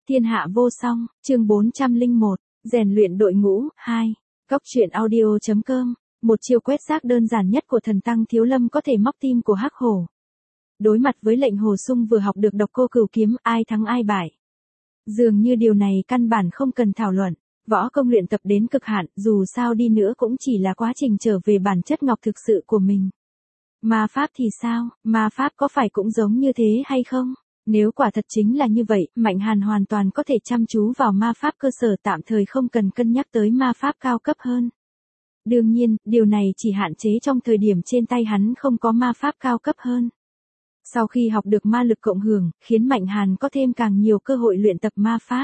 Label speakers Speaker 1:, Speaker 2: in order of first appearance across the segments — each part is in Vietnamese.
Speaker 1: Thiên hạ vô song, chương 401, rèn luyện đội ngũ, 2. Cốc truyện audio.com, một chiêu quét rác đơn giản nhất của thần tăng Thiếu Lâm có thể móc tim của hắc hổ. Đối mặt với lệnh Hồ Sung vừa học được độc cô cửu kiếm, ai thắng ai bại. Dường như điều này căn bản không cần thảo luận, võ công luyện tập đến cực hạn, dù sao đi nữa cũng chỉ là quá trình trở về bản chất ngọc thực sự của mình. Ma pháp thì sao, ma pháp có phải cũng giống như thế hay không? Nếu quả thật chính là như vậy, Mạnh Hàn hoàn toàn có thể chăm chú vào ma pháp cơ sở, tạm thời không cần cân nhắc tới ma pháp cao cấp hơn. Đương nhiên, điều này chỉ hạn chế trong thời điểm trên tay hắn không có ma pháp cao cấp hơn. Sau khi học được ma lực cộng hưởng, khiến Mạnh Hàn có thêm càng nhiều cơ hội luyện tập ma pháp.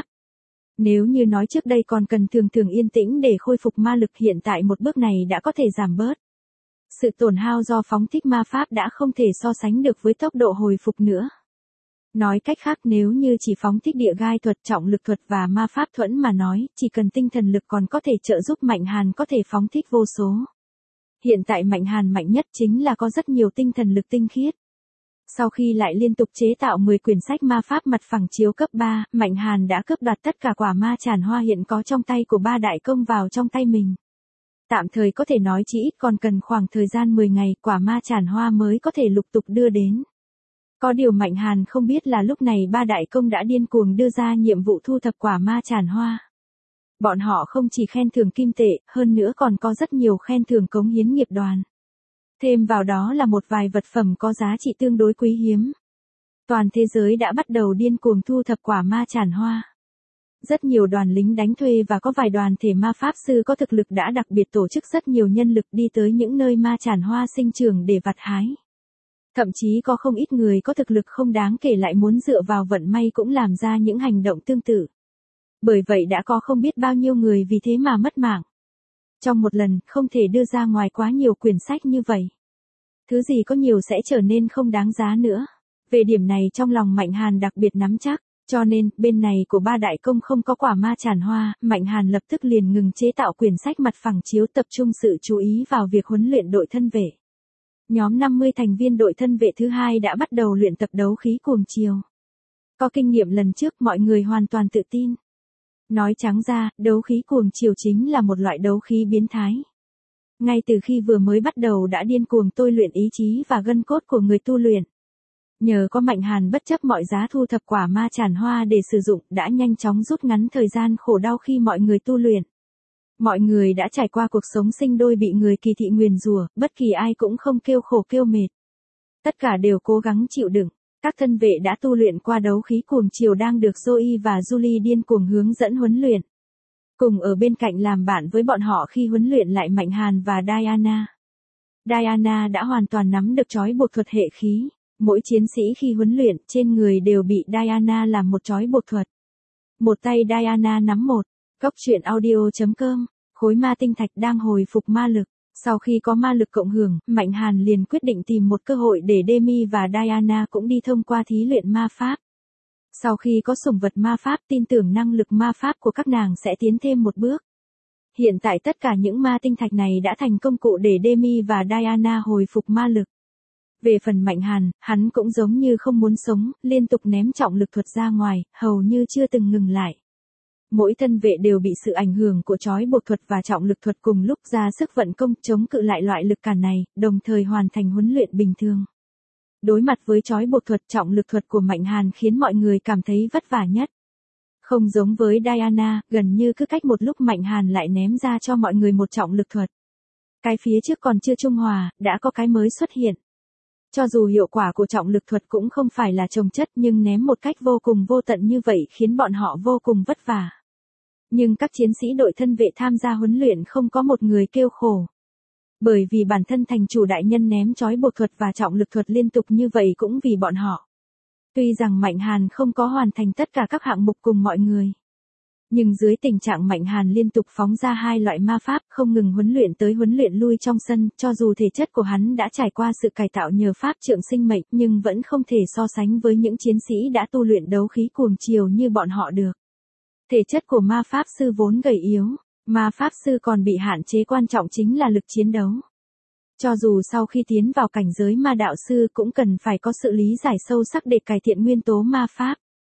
Speaker 1: Nếu như nói trước đây còn cần thường yên tĩnh để khôi phục ma lực, hiện tại một bước này đã có thể giảm bớt. Sự tổn hao do phóng thích ma pháp đã không thể so sánh được với tốc độ hồi phục nữa. Nói cách khác, nếu như chỉ phóng thích địa gai thuật, trọng lực thuật và ma pháp thuẫn mà nói, chỉ cần tinh thần lực còn có thể trợ giúp Mạnh Hàn có thể phóng thích vô số. Hiện tại Mạnh Hàn mạnh nhất chính là có rất nhiều tinh thần lực tinh khiết. Sau khi lại liên tục chế tạo 10 quyển sách ma pháp mặt phẳng chiếu cấp 3, Mạnh Hàn đã cướp đoạt tất cả quả ma tràn hoa hiện có trong tay của ba đại công vào trong tay mình. Tạm thời có thể nói chỉ ít còn cần khoảng thời gian 10 ngày, quả ma tràn hoa mới có thể lục tục đưa đến. Có điều Mạnh Hàn không biết là lúc này ba đại công đã điên cuồng đưa ra nhiệm vụ thu thập quả ma tràn hoa. Bọn họ không chỉ khen thưởng kim tệ, hơn nữa còn có rất nhiều khen thưởng cống hiến nghiệp đoàn. Thêm vào đó là một vài vật phẩm có giá trị tương đối quý hiếm. Toàn thế giới đã bắt đầu điên cuồng thu thập quả ma tràn hoa. Rất nhiều đoàn lính đánh thuê và có vài đoàn thể ma pháp sư có thực lực đã đặc biệt tổ chức rất nhiều nhân lực đi tới những nơi ma tràn hoa sinh trưởng để vặt hái. Thậm chí có không ít người có thực lực không đáng kể lại muốn dựa vào vận may cũng làm ra những hành động tương tự. Bởi vậy đã có không biết bao nhiêu người vì thế mà mất mạng. Trong một lần, không thể đưa ra ngoài quá nhiều quyển sách như vậy. Thứ gì có nhiều sẽ trở nên không đáng giá nữa. Về điểm này trong lòng Mạnh Hàn đặc biệt nắm chắc, cho nên, bên này của ba đại công không có quả ma tràn hoa, Mạnh Hàn lập tức liền ngừng chế tạo quyển sách mặt phẳng chiếu, tập trung sự chú ý vào việc huấn luyện đội thân vệ. Nhóm 50 thành viên đội thân vệ thứ hai đã bắt đầu luyện tập đấu khí cuồng chiều. Có kinh nghiệm lần trước, mọi người hoàn toàn tự tin. Nói trắng ra, đấu khí cuồng chiều chính là một loại đấu khí biến thái. Ngay từ khi vừa mới bắt đầu đã điên cuồng tôi luyện ý chí và gân cốt của người tu luyện. Nhờ có Mạnh Hàn bất chấp mọi giá thu thập quả ma tràn hoa để sử dụng, đã nhanh chóng rút ngắn thời gian khổ đau khi mọi người tu luyện. Mọi người đã trải qua cuộc sống sinh đôi bị người kỳ thị nguyền rủa, bất kỳ ai cũng không kêu khổ kêu mệt. Tất cả đều cố gắng chịu đựng. Các thân vệ đã tu luyện qua đấu khí cuồng chiều đang được Zoe và Julie điên cuồng hướng dẫn huấn luyện. Cùng ở bên cạnh làm bạn với bọn họ khi huấn luyện lại Mạnh Hàn và Diana. Diana đã hoàn toàn nắm được trói buộc thuật hệ khí. Mỗi chiến sĩ khi huấn luyện trên người đều bị Diana làm một trói buộc thuật. Một tay Diana nắm một. Cốc truyện audio.com, khối ma tinh thạch đang hồi phục ma lực. Sau khi có ma lực cộng hưởng, Mạnh Hàn liền quyết định tìm một cơ hội để Demi và Diana cũng đi thông qua thí luyện ma pháp. Sau khi có sủng vật ma pháp, tin tưởng năng lực ma pháp của các nàng sẽ tiến thêm một bước. Hiện tại tất cả những ma tinh thạch này đã thành công cụ để Demi và Diana hồi phục ma lực. Về phần Mạnh Hàn, hắn cũng giống như không muốn sống, liên tục ném trọng lực thuật ra ngoài, hầu như chưa từng ngừng lại. Mỗi thân vệ đều bị sự ảnh hưởng của trói buộc thuật và trọng lực thuật cùng lúc ra sức vận công chống cự lại loại lực cản này, đồng thời hoàn thành huấn luyện bình thường. Đối mặt với trói buộc thuật, trọng lực thuật của Mạnh Hàn khiến mọi người cảm thấy vất vả nhất. Không giống với Diana, gần như cứ cách một lúc Mạnh Hàn lại ném ra cho mọi người một trọng lực thuật. Cái phía trước còn chưa trung hòa, đã có cái mới xuất hiện. Cho dù hiệu quả của trọng lực thuật cũng không phải là chồng chất, nhưng ném một cách vô cùng vô tận như vậy khiến bọn họ vô cùng vất vả. Nhưng các chiến sĩ đội thân vệ tham gia huấn luyện không có một người kêu khổ. Bởi vì bản thân thành chủ đại nhân ném trói buộc thuật và trọng lực thuật liên tục như vậy cũng vì bọn họ. Tuy rằng Mạnh Hàn không có hoàn thành tất cả các hạng mục cùng mọi người. Nhưng dưới tình trạng Mạnh Hàn liên tục phóng ra hai loại ma pháp, không ngừng huấn luyện tới huấn luyện lui trong sân, cho dù thể chất của hắn đã trải qua sự cải tạo nhờ pháp trượng sinh mệnh, nhưng vẫn không thể so sánh với những chiến sĩ đã tu luyện đấu khí cuồng chiều như bọn họ được. Thể chất của ma pháp sư vốn gầy yếu, ma pháp sư còn bị hạn chế quan trọng chính là lực chiến đấu. Cho dù sau khi tiến vào cảnh giới ma đạo sư cũng cần phải có sự lý giải sâu sắc để cải thiện nguyên tố ma pháp.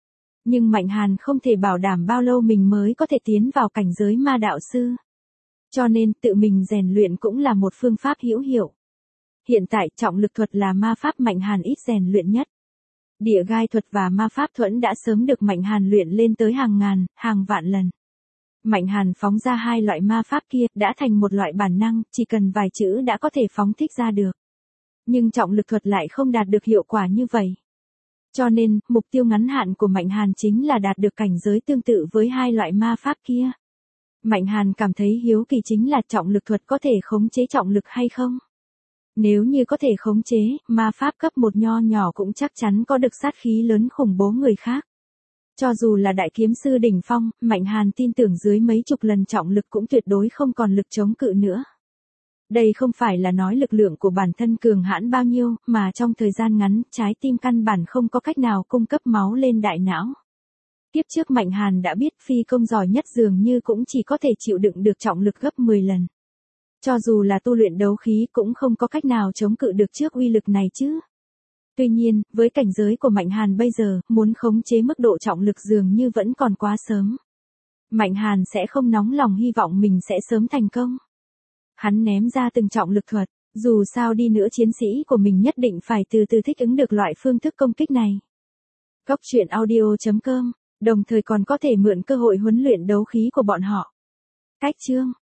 Speaker 1: Nhưng Mạnh Hàn không thể bảo đảm bao lâu mình mới có thể tiến vào cảnh giới ma đạo sư. Cho nên tự mình rèn luyện cũng là một phương pháp hữu hiệu. Hiện tại trọng lực thuật là ma pháp Mạnh Hàn ít rèn luyện nhất. Địa gai thuật và ma pháp thuẫn đã sớm được Mạnh Hàn luyện lên tới hàng ngàn, hàng vạn lần. Mạnh Hàn phóng ra hai loại ma pháp kia đã thành một loại bản năng, chỉ cần vài chữ đã có thể phóng thích ra được. Nhưng trọng lực thuật lại không đạt được hiệu quả như vậy. Cho nên, mục tiêu ngắn hạn của Mạnh Hàn chính là đạt được cảnh giới tương tự với hai loại ma pháp kia. Mạnh Hàn cảm thấy hiếu kỳ chính là trọng lực thuật có thể khống chế trọng lực hay không? Nếu như có thể khống chế, ma pháp cấp 1 nho nhỏ cũng chắc chắn có được sát khí lớn khủng bố người khác. Cho dù là đại kiếm sư đỉnh phong, Mạnh Hàn tin tưởng dưới mấy chục lần trọng lực cũng tuyệt đối không còn lực chống cự nữa. Đây không phải là nói lực lượng của bản thân cường hãn bao nhiêu, mà trong thời gian ngắn, trái tim căn bản không có cách nào cung cấp máu lên đại não. Kiếp trước Mạnh Hàn đã biết phi công giỏi nhất dường như cũng chỉ có thể chịu đựng được trọng lực gấp 10 lần. Cho dù là tu luyện đấu khí cũng không có cách nào chống cự được trước uy lực này chứ. Tuy nhiên, với cảnh giới của Mạnh Hàn bây giờ, muốn khống chế mức độ trọng lực dường như vẫn còn quá sớm. Mạnh Hàn sẽ không nóng lòng hy vọng mình sẽ sớm thành công. Hắn ném ra từng trọng lực thuật, dù sao đi nữa chiến sĩ của mình nhất định phải từ từ thích ứng được loại phương thức công kích này. Góc truyện audio.com, đồng thời còn có thể mượn cơ hội huấn luyện đấu khí của bọn họ. Cách chương